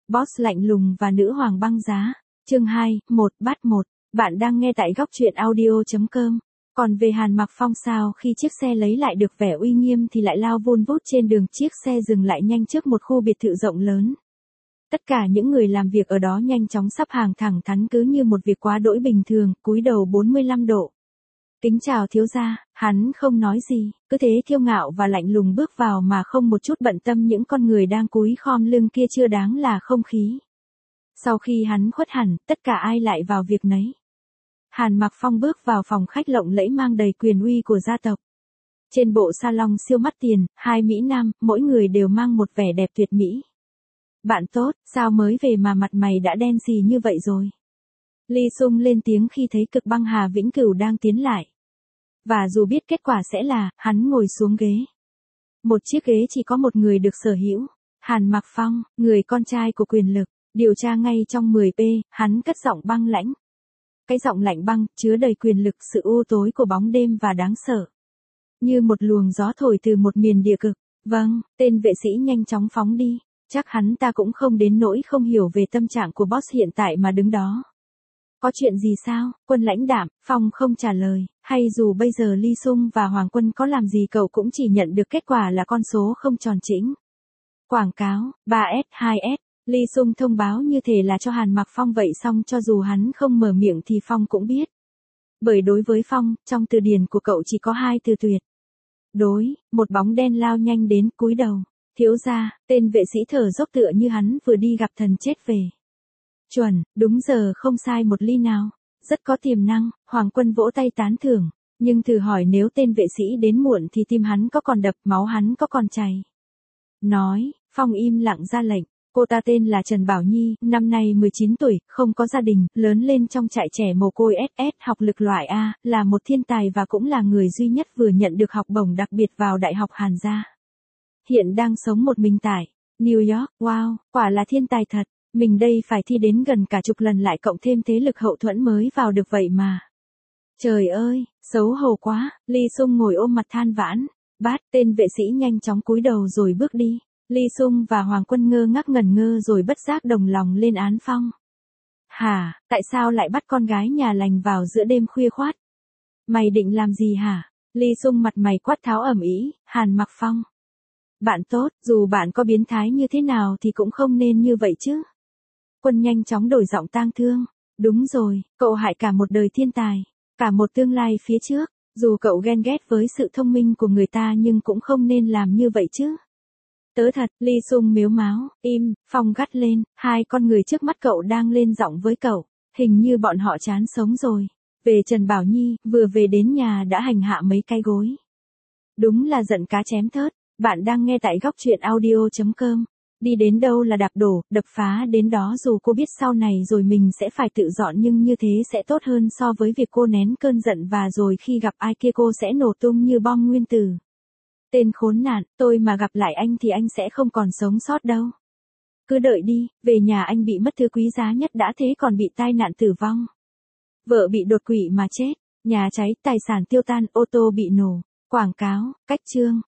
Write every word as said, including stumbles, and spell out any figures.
Boss lạnh lùng và nữ hoàng băng giá. Chương hai, một bắt một. Bạn đang nghe tại góc truyện audio chấm com. Còn về Hàn Mặc Phong, sao khi chiếc xe lấy lại được vẻ uy nghiêm thì lại lao vun vút trên đường. Chiếc xe dừng lại nhanh trước một khu biệt thự rộng lớn. Tất cả những người làm việc ở đó nhanh chóng sắp hàng thẳng thắn cứ như một việc quá đỗi bình thường, cúi đầu bốn mươi lăm độ. Kính chào thiếu gia. Hắn không nói gì, cứ thế kiêu ngạo và lạnh lùng bước vào mà không một chút bận tâm những con người đang cúi khom lưng kia chưa đáng là không khí. Sau khi hắn khuất hẳn, tất cả ai lại vào việc nấy. Hàn Mặc Phong bước vào phòng khách lộng lẫy mang đầy quyền uy của gia tộc. Trên bộ salon siêu mắc tiền, hai mỹ nam, mỗi người đều mang một vẻ đẹp tuyệt mỹ. Bạn tốt, sao mới về mà mặt mày đã đen xì như vậy rồi? Ly Sung lên tiếng khi thấy Cực Băng Hà Vĩnh Cửu đang tiến lại. Và dù biết kết quả sẽ là, hắn ngồi xuống ghế. Một chiếc ghế chỉ có một người được sở hữu. Hàn Mặc Phong, người con trai của quyền lực, điều tra ngay trong mười p, hắn cất giọng băng lãnh. Cái giọng lạnh băng, chứa đầy quyền lực, sự u tối của bóng đêm và đáng sợ. Như một luồng gió thổi từ một miền địa cực. Vâng, tên vệ sĩ nhanh chóng phóng đi. Chắc hắn ta cũng không đến nỗi không hiểu về tâm trạng của boss hiện tại mà đứng đó. Có chuyện gì sao? Quân lãnh đạm. Phong không trả lời, hay dù bây giờ Ly Sung và Hoàng Quân có làm gì cậu cũng chỉ nhận được kết quả là con số không tròn chỉnh. Quảng cáo, ba S, hai S. Ly Sung thông báo như thể là cho Hàn Mặc Phong vậy, xong cho dù hắn không mở miệng thì Phong cũng biết. Bởi đối với Phong, trong từ điển của cậu chỉ có hai từ tuyệt đối. Một bóng đen lao nhanh đến, cúi đầu. Thiếu gia. Tên vệ sĩ thở dốc tựa như hắn vừa đi gặp thần chết về. Chuẩn, đúng giờ không sai một ly nào. Rất có tiềm năng. Hoàng Quân vỗ tay tán thưởng. Nhưng thử hỏi nếu tên vệ sĩ đến muộn thì tim hắn có còn đập, máu hắn có còn chảy. Nói. Phong im lặng ra lệnh. Cô ta tên là Trần Bảo Nhi, năm nay mười chín tuổi, không có gia đình, lớn lên trong trại trẻ mồ côi ét ét, học lực loại A, là một thiên tài và cũng là người duy nhất vừa nhận được học bổng đặc biệt vào Đại học Hàn Gia. Hiện đang sống một mình tại New York. Wow, quả là thiên tài thật. Mình đây phải thi đến gần cả chục lần lại cộng thêm thế lực hậu thuẫn mới vào được vậy mà. Trời ơi, xấu hổ quá. Ly Sung ngồi ôm mặt than vãn. Bát, tên vệ sĩ nhanh chóng cúi đầu rồi bước đi. Ly Sung và Hoàng Quân ngơ ngác ngẩn ngơ rồi bất giác đồng lòng lên án Phong. Hả, tại sao lại bắt con gái nhà lành vào giữa đêm khuya khoát? Mày định làm gì hả? Ly Sung mặt mày quát tháo ầm ĩ. Hàn Mặc Phong. Bạn tốt, dù bạn có biến thái như thế nào thì cũng không nên như vậy chứ. Quân nhanh chóng đổi giọng tang thương. Đúng rồi, cậu hại cả một đời thiên tài, cả một tương lai phía trước. Dù cậu ghen ghét với sự thông minh của người ta nhưng cũng không nên làm như vậy chứ. Tớ thật. Ly Sung mếu máo. Im. Phong gắt lên. Hai con người trước mắt cậu đang lên giọng với cậu. Hình như bọn họ chán sống rồi. Về Trần Bảo Nhi, vừa về đến nhà đã hành hạ mấy cái gối. Đúng là giận cá chém thớt. Bạn đang nghe tại góc truyện audio chấm com. Đi đến đâu là đạp đổ, đập phá đến đó, dù cô biết sau này rồi mình sẽ phải tự dọn nhưng như thế sẽ tốt hơn so với việc cô nén cơn giận và rồi khi gặp ai kia cô sẽ nổ tung như bom nguyên tử. Tên khốn nạn, tôi mà gặp lại anh thì anh sẽ không còn sống sót đâu. Cứ đợi đi, về nhà anh bị mất thứ quý giá nhất đã thế còn bị tai nạn tử vong. Vợ bị đột quỵ mà chết, nhà cháy, tài sản tiêu tan, ô tô bị nổ. Quảng cáo, cách chương.